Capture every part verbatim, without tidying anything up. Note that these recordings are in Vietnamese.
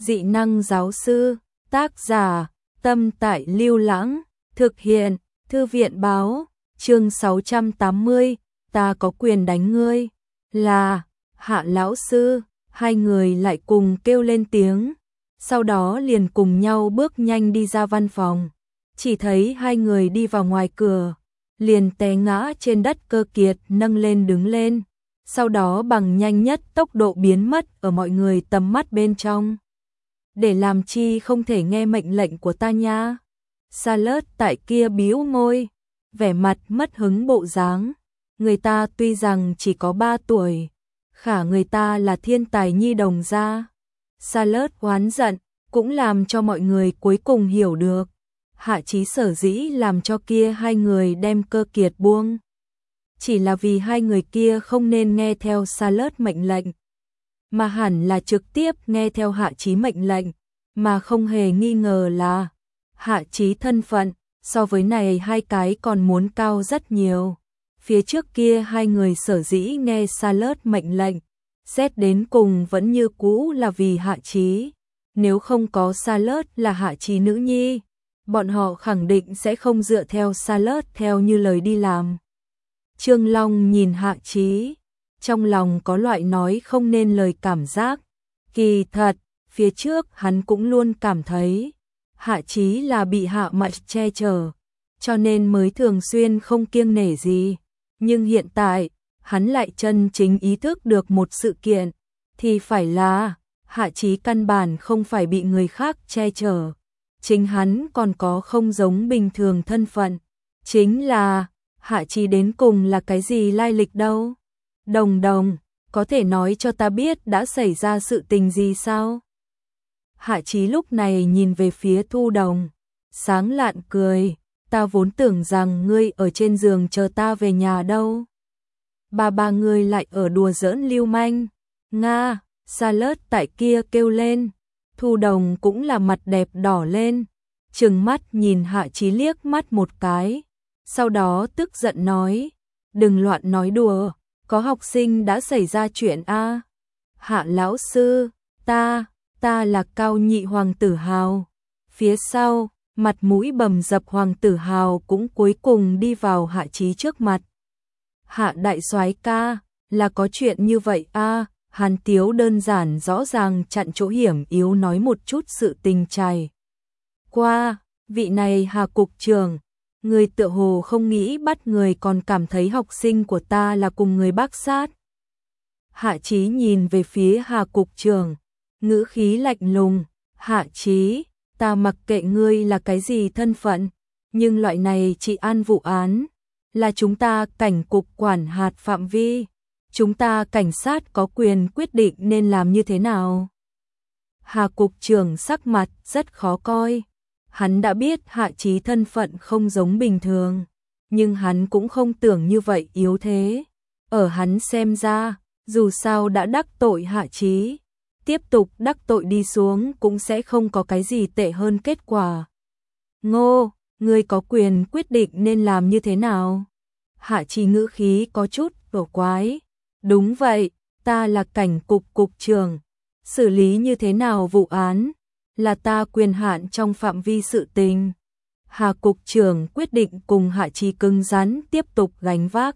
Dị năng giáo sư, tác giả, Tâm Tại Lưu Lãng, thực hiện, Thư viện báo, chương sáu trăm tám mươi, ta có quyền đánh ngươi, là, Hạ lão sư, hai người lại cùng kêu lên tiếng, sau đó liền cùng nhau bước nhanh đi ra văn phòng, chỉ thấy hai người đi vào ngoài cửa, liền té ngã trên đất Cơ Kiệt nâng lên đứng lên, sau đó bằng nhanh nhất tốc độ biến mất ở mọi người tầm mắt bên trong. Để làm chi không thể nghe mệnh lệnh của ta nha. Charlotte tại kia bĩu môi, vẻ mặt mất hứng bộ dáng. Người ta tuy rằng chỉ có ba tuổi, khả người ta là thiên tài nhi đồng gia. Charlotte oán giận, cũng làm cho mọi người cuối cùng hiểu được. Hạ Chí sở dĩ làm cho kia hai người đem Cơ Kiệt buông. Chỉ là vì hai người kia không nên nghe theo Charlotte mệnh lệnh, mà hẳn là trực tiếp nghe theo Hạ Chí mệnh lệnh, mà không hề nghi ngờ là Hạ Chí thân phận, so với này hai cái còn muốn cao rất nhiều. Phía trước kia hai người sở dĩ nghe Charlotte mệnh lệnh, xét đến cùng vẫn như cũ là vì Hạ Chí. Nếu không có Charlotte là Hạ Chí nữ nhi, bọn họ khẳng định sẽ không dựa theo Charlotte theo như lời đi làm. Trương Long nhìn Hạ Chí, trong lòng có loại nói không nên lời cảm giác. Kỳ thật, phía trước hắn cũng luôn cảm thấy Hạ Chí là bị Hạ Mạch che chở, cho nên mới thường xuyên không kiêng nể gì. Nhưng hiện tại, hắn lại chân chính ý thức được một sự kiện, thì phải là Hạ Chí căn bản không phải bị người khác che chở. Chính hắn còn có không giống bình thường thân phận. Chính là, Hạ Chí đến cùng là cái gì lai lịch đâu? Đồng đồng, có thể nói cho ta biết đã xảy ra sự tình gì sao? Hạ Chí lúc này nhìn về phía Thu Đồng, sáng lạn cười, ta vốn tưởng rằng ngươi ở trên giường chờ ta về nhà đâu. Ba ba ngươi lại ở đùa giỡn lưu manh. Nga, Charlotte tại kia kêu lên. Thu Đồng cũng là mặt đẹp đỏ lên, trừng mắt nhìn Hạ Chí liếc mắt một cái, sau đó tức giận nói, đừng loạn nói đùa, có học sinh đã xảy ra chuyện a. Hạ lão sư, ta, ta là Cao Nhị Hoàng Tử Hào. Phía sau, mặt mũi bầm dập Hoàng Tử Hào cũng cuối cùng đi vào Hạ Chí trước mặt. Hạ đại soái ca, là có chuyện như vậy a. Hàn Tiếu đơn giản rõ ràng chặn chỗ hiểm yếu nói một chút sự tình trải qua. Vị này Hà cục trưởng, người tựa hồ không nghĩ bắt người còn cảm thấy học sinh của ta là cùng người bác sát. Hạ Chí nhìn về phía Hà cục trưởng, ngữ khí lạnh lùng, Hạ Chí, ta mặc kệ ngươi là cái gì thân phận, nhưng loại này trị an vụ án, là chúng ta cảnh cục quản hạt phạm vi. Chúng ta cảnh sát có quyền quyết định nên làm như thế nào. Hà cục trưởng sắc mặt rất khó coi. Hắn đã biết Hạ Chí thân phận không giống bình thường, nhưng hắn cũng không tưởng như vậy yếu thế. Ở hắn xem ra, dù sao đã đắc tội Hạ Chí, tiếp tục đắc tội đi xuống cũng sẽ không có cái gì tệ hơn kết quả. Ngô, ngươi có quyền quyết định nên làm như thế nào? Hạ Chí ngữ khí có chút cổ quái. Đúng vậy, ta là cảnh cục cục trưởng, xử lý như thế nào vụ án, là ta quyền hạn trong phạm vi sự tình. Hà cục trưởng quyết định cùng Hạ Chí cứng rắn tiếp tục gánh vác.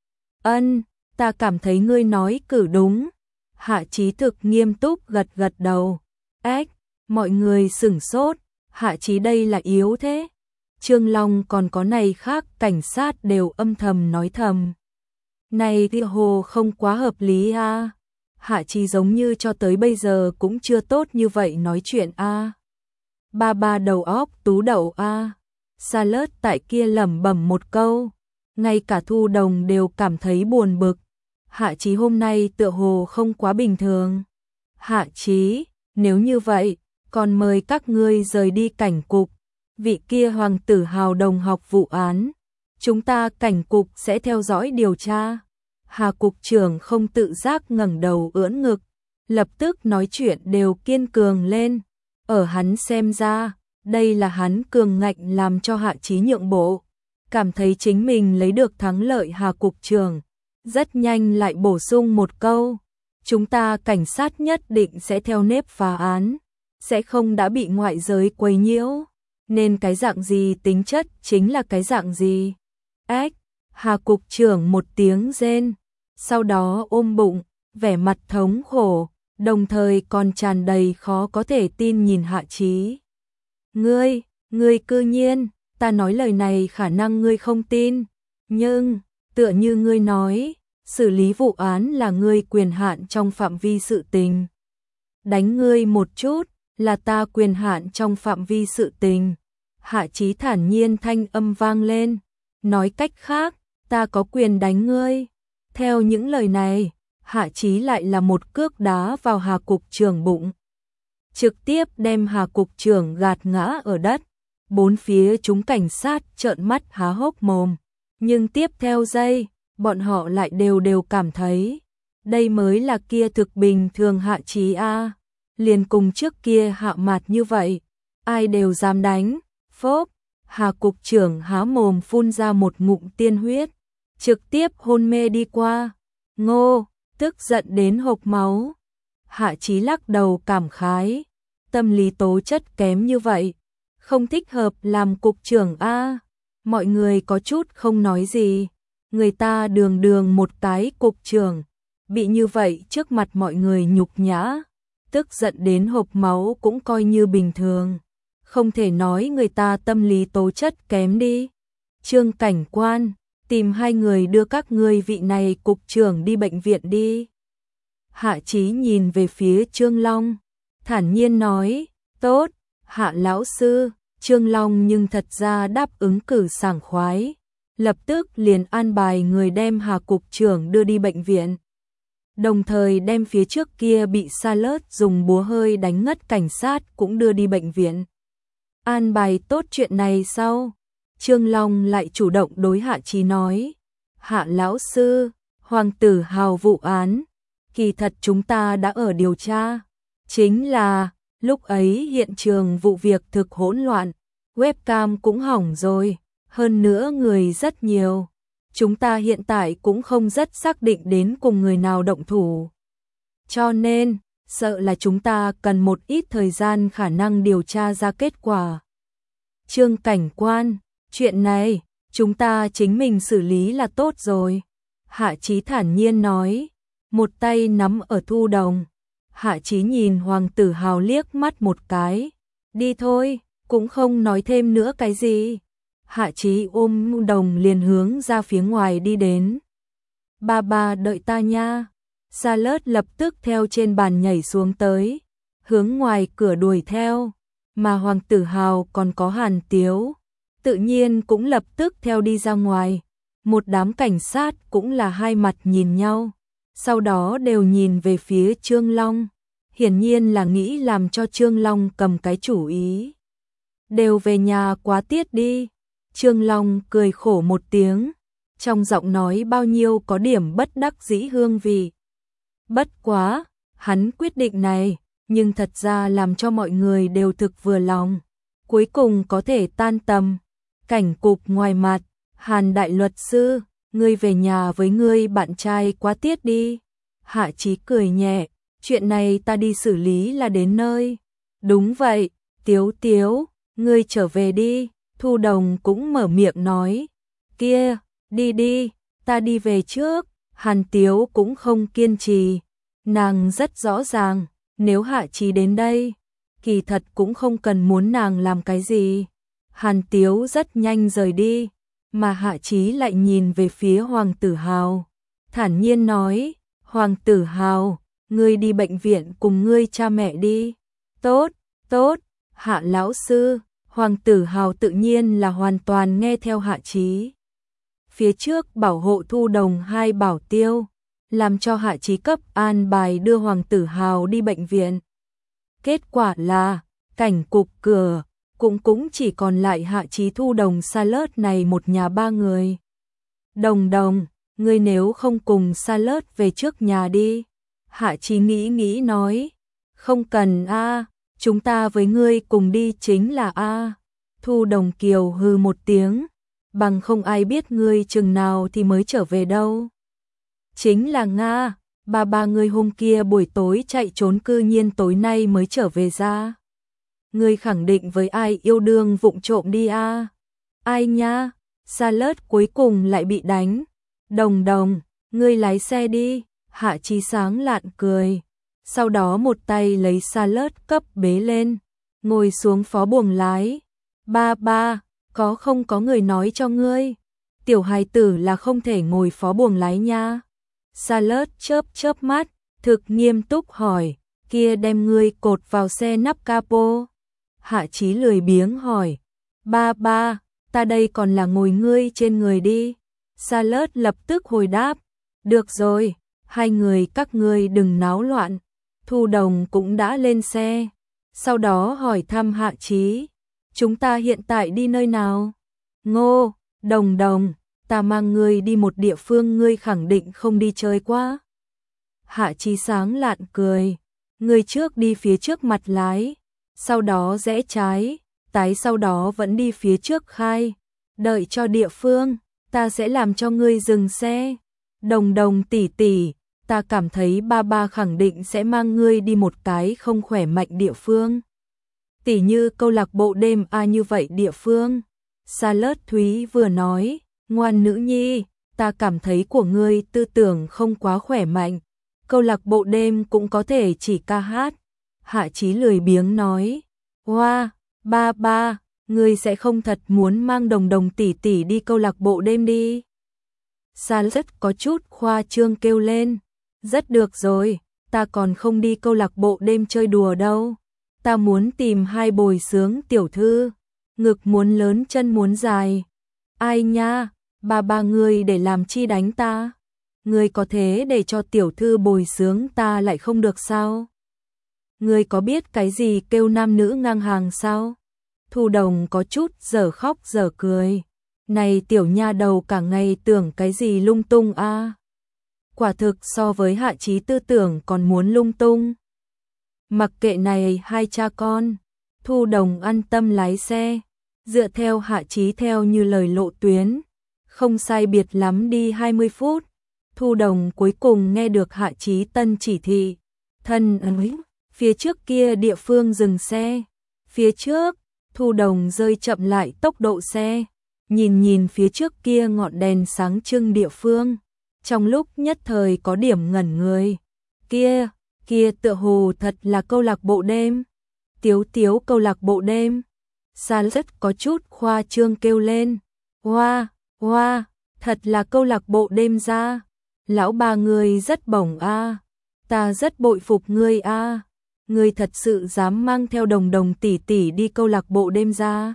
Ân, ta cảm thấy ngươi nói cử đúng. Hạ Chí thực nghiêm túc gật gật đầu. Ếch, mọi người sửng sốt, Hạ Chí đây là yếu thế. Trương Long còn có này khác cảnh sát đều âm thầm nói thầm. Này thì hồ không quá hợp lý a. Hạ Chí giống như cho tới bây giờ cũng chưa tốt như vậy nói chuyện a. Ba ba đầu óc tú đậu a. Charlotte tại kia lẩm bẩm một câu, ngay cả Thu Đồng đều cảm thấy buồn bực. Hạ Chí hôm nay tựa hồ không quá bình thường. Hạ Chí, nếu như vậy, còn mời các ngươi rời đi cảnh cục. Vị kia Hoàng Tử Hào đồng học vụ án, chúng ta cảnh cục sẽ theo dõi điều tra. Hà cục trưởng không tự giác ngẩng đầu ưỡn ngực, lập tức nói chuyện đều kiên cường lên. Ở hắn xem ra, đây là hắn cường ngạnh làm cho Hạ Chí nhượng bộ, cảm thấy chính mình lấy được thắng lợi. Hà cục trưởng rất nhanh lại bổ sung một câu, chúng ta cảnh sát nhất định sẽ theo nếp phá án, sẽ không đã bị ngoại giới quấy nhiễu, nên cái dạng gì tính chất chính là cái dạng gì. Ếch, Hà cục trưởng một tiếng rên, sau đó ôm bụng, vẻ mặt thống khổ, đồng thời còn tràn đầy khó có thể tin nhìn Hạ Chí. Ngươi, ngươi cư nhiên, ta nói lời này khả năng ngươi không tin, nhưng, tựa như ngươi nói, xử lý vụ án là ngươi quyền hạn trong phạm vi sự tình. Đánh ngươi một chút, là ta quyền hạn trong phạm vi sự tình. Hạ Chí thản nhiên thanh âm vang lên, nói cách khác, ta có quyền đánh ngươi. Theo những lời này, Hạ Chí lại là một cước đá vào Hà cục trưởng bụng, trực tiếp đem Hà cục trưởng gạt ngã ở đất. Bốn phía chúng cảnh sát trợn mắt há hốc mồm, nhưng tiếp theo giây, bọn họ lại đều đều cảm thấy, đây mới là kia thực bình thường Hạ Chí a, liền cùng trước kia Hạ Mạt như vậy, ai đều dám đánh. Phốp, Hà cục trưởng há mồm phun ra một ngụm tiên huyết, trực tiếp hôn mê đi qua. Ngô, tức giận đến hộc máu. Hạ Chí lắc đầu cảm khái, tâm lý tố chất kém như vậy, không thích hợp làm cục trưởng a. Mọi người có chút không nói gì, người ta đường đường một cái cục trưởng, bị như vậy trước mặt mọi người nhục nhã, tức giận đến hộc máu cũng coi như bình thường, không thể nói người ta tâm lý tố chất kém đi. Trương cảnh quan, tìm hai người đưa các ngươi vị này cục trưởng đi bệnh viện đi. Hạ Chí nhìn về phía Trương Long, thản nhiên nói, tốt, Hạ lão sư. Trương Long nhưng thật ra đáp ứng cử sảng khoái, lập tức liền an bài người đem Hà cục trưởng đưa đi bệnh viện, đồng thời đem phía trước kia bị Sa Lớt dùng búa hơi đánh ngất cảnh sát cũng đưa đi bệnh viện. An bài tốt chuyện này sau, Trương Long lại chủ động đối Hạ Chí nói, Hạ lão sư, Hoàng Tử Hào vụ án, kỳ thật chúng ta đã ở điều tra, chính là lúc ấy hiện trường vụ việc thực hỗn loạn, webcam cũng hỏng rồi, hơn nữa người rất nhiều. Chúng ta hiện tại cũng không rất xác định đến cùng người nào động thủ. Cho nên, sợ là chúng ta cần một ít thời gian khả năng điều tra ra kết quả. Trương cảnh quan, chuyện này, chúng ta chính mình xử lý là tốt rồi. Hạ Chí thản nhiên nói, một tay nắm ở thu đồng. Hạ Chí nhìn Hoàng Tử Hào liếc mắt một cái, đi thôi, cũng không nói thêm nữa cái gì. Hạ Chí ôm đồng liền hướng ra phía ngoài đi đến. Ba ba đợi ta nha. Sa Lớt lập tức theo trên bàn nhảy xuống tới, hướng ngoài cửa đuổi theo, mà Hoàng Tử Hào còn có Hàn Tiếu, tự nhiên cũng lập tức theo đi ra ngoài. Một đám cảnh sát cũng là hai mặt nhìn nhau, sau đó đều nhìn về phía Trương Long, hiển nhiên là nghĩ làm cho Trương Long cầm cái chủ ý. Đều về nhà quá tiết đi. Trương Long cười khổ một tiếng, trong giọng nói bao nhiêu có điểm bất đắc dĩ hương vị. Bất quá, hắn quyết định này, nhưng thật ra làm cho mọi người đều thực vừa lòng. Cuối cùng có thể tan tầm. Cảnh cục ngoài mặt, Hàn đại luật sư, ngươi về nhà với ngươi bạn trai quá tiết đi. Hạ Chí cười nhẹ, chuyện này ta đi xử lý là đến nơi. Đúng vậy, Tiếu Tiếu, ngươi trở về đi. Thu Đồng cũng mở miệng nói, kia, đi đi, ta đi về trước. Hàn Tiếu cũng không kiên trì, nàng rất rõ ràng, nếu Hạ Chí đến đây, kỳ thật cũng không cần muốn nàng làm cái gì. Hàn Tiếu rất nhanh rời đi, mà Hạ Chí lại nhìn về phía Hoàng Tử Hào, thản nhiên nói, Hoàng Tử Hào, ngươi đi bệnh viện cùng ngươi cha mẹ đi. Tốt, tốt, Hạ lão sư. Hoàng Tử Hào tự nhiên là hoàn toàn nghe theo Hạ Chí. Phía trước bảo hộ Thu Đồng hai bảo tiêu, làm cho Hạ Chí cấp an bài đưa Hoàng Tử Hào đi bệnh viện. Kết quả là, cảnh cục cửa, cũng cũng chỉ còn lại Hạ Chí, Thu Đồng, Sa Lớt này một nhà ba người. Đồng Đồng, ngươi nếu không cùng Sa Lớt về trước nhà đi. Hạ Chí nghĩ nghĩ nói, không cần a, chúng ta với ngươi cùng đi chính là a. Thu Đồng Kiều hừ một tiếng, bằng không ai biết ngươi chừng nào thì mới trở về đâu. Chính là Nga, ba ba ngươi hôm kia buổi tối chạy trốn cư nhiên tối nay mới trở về ra. Ngươi khẳng định với ai yêu đương vụng trộm đi a? Ai nha? Salad cuối cùng lại bị đánh. Đồng đồng, ngươi lái xe đi. Hạ Chí sáng lạn cười. Sau đó một tay lấy Salad cấp bế lên, ngồi xuống phó buồng lái. Ba ba, có không có người nói cho ngươi? Tiểu hài tử là không thể ngồi phó buồng lái nha. Salad chớp chớp mắt, thực nghiêm túc hỏi, kia đem ngươi cột vào xe nắp capo. Hạ Chí lười biếng hỏi, ba ba, ta đây còn là ngồi ngươi trên người đi. Salad lập tức hồi đáp, được rồi, hai người các ngươi đừng náo loạn. Thu Đồng cũng đã lên xe, sau đó hỏi thăm Hạ Chí, chúng ta hiện tại đi nơi nào? Ngô, Đồng Đồng, ta mang ngươi đi một địa phương ngươi khẳng định không đi chơi quá. Hạ Chí sáng lạn cười, ngươi trước đi phía trước mặt lái, sau đó rẽ trái, tái sau đó vẫn đi phía trước khai, đợi cho địa phương, ta sẽ làm cho ngươi dừng xe. Đồng Đồng tỷ tỷ, ta cảm thấy ba ba khẳng định sẽ mang ngươi đi một cái không khỏe mạnh địa phương. Tỷ như câu lạc bộ đêm a như vậy địa phương. Salad Thúy vừa nói, ngoan nữ nhi, ta cảm thấy của ngươi tư tưởng không quá khỏe mạnh. Câu lạc bộ đêm cũng có thể chỉ ca hát. Hạ Chí lười biếng nói, hoa, ba ba, ngươi sẽ không thật muốn mang Đồng Đồng tỷ tỷ đi câu lạc bộ đêm đi. Salad có chút khoa trương kêu lên, rất được rồi, ta còn không đi câu lạc bộ đêm chơi đùa đâu. Ta muốn tìm hai bồi sướng tiểu thư, ngực muốn lớn chân muốn dài. Ai nha, ba ba ngươi để làm chi đánh ta? Ngươi có thế để cho tiểu thư bồi sướng ta lại không được sao? Ngươi có biết cái gì kêu nam nữ ngang hàng sao? Thu Đồng có chút giờ khóc giờ cười. Này tiểu nha đầu cả ngày tưởng cái gì lung tung a? Quả thực so với Hạ Chí tư tưởng còn muốn lung tung. Mặc kệ này hai cha con, Thu Đồng an tâm lái xe, dựa theo Hạ Chí theo như lời lộ tuyến, không sai biệt lắm đi hai mươi phút. Thu Đồng cuối cùng nghe được Hạ Chí tân chỉ thị, thân ơi, phía trước kia địa phương dừng xe. Phía trước, Thu Đồng rơi chậm lại tốc độ xe, nhìn nhìn phía trước kia ngọn đèn sáng trưng địa phương, trong lúc nhất thời có điểm ngẩn người. Kia, kia tựa hồ thật là câu lạc bộ đêm. Tiếu tiếu câu lạc bộ đêm. Salad có chút khoa trương kêu lên, hoa, hoa, thật là câu lạc bộ đêm ra. Lão bà ngươi rất bổng a, ta rất bội phục ngươi a. Ngươi thật sự dám mang theo Đồng Đồng tỷ tỷ đi câu lạc bộ đêm ra?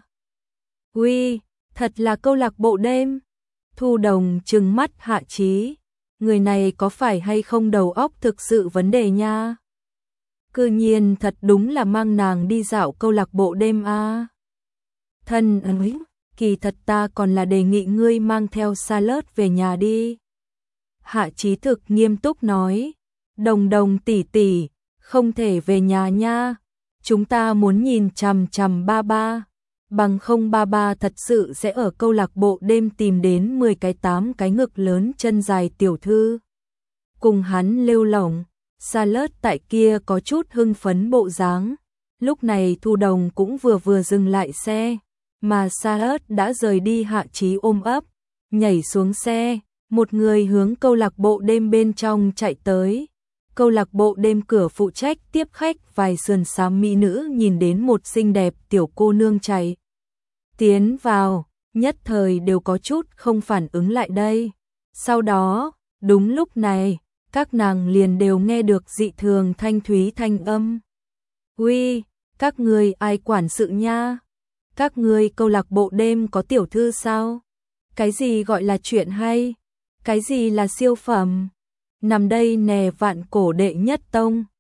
Uy, thật là câu lạc bộ đêm. Thu Đồng trừng mắt Hạ Chí, người này có phải hay không đầu óc thực sự vấn đề nha. Cư nhiên thật đúng là mang nàng đi dạo câu lạc bộ đêm a. Thân ơi, kỳ thật ta còn là đề nghị ngươi mang theo Salad về nhà đi. Hạ Chí thực nghiêm túc nói, Đồng Đồng tỷ tỷ, không thể về nhà nha, chúng ta muốn nhìn chằm chằm ba ba, bằng không ba ba thật sự sẽ ở câu lạc bộ đêm tìm đến mười cái tám cái ngực lớn chân dài tiểu thư. Cùng hắn lêu lổng, Salad tại kia có chút hưng phấn bộ dáng. Lúc này Thu Đồng cũng vừa vừa dừng lại xe, mà Salad đã rời đi. Hạ Chí ôm ấp, nhảy xuống xe, một người hướng câu lạc bộ đêm bên trong chạy tới. Câu lạc bộ đêm cửa phụ trách tiếp khách vài sườn xám mỹ nữ nhìn đến một xinh đẹp tiểu cô nương chạy tiến vào, nhất thời đều có chút không phản ứng lại đây. Sau đó, đúng lúc này, các nàng liền đều nghe được dị thường thanh thúy thanh âm. Uy, các ngươi ai quản sự nha? Các ngươi câu lạc bộ đêm có tiểu thư sao? Cái gì gọi là chuyện hay? Cái gì là siêu phẩm? Nằm đây nè vạn cổ đệ nhất tông.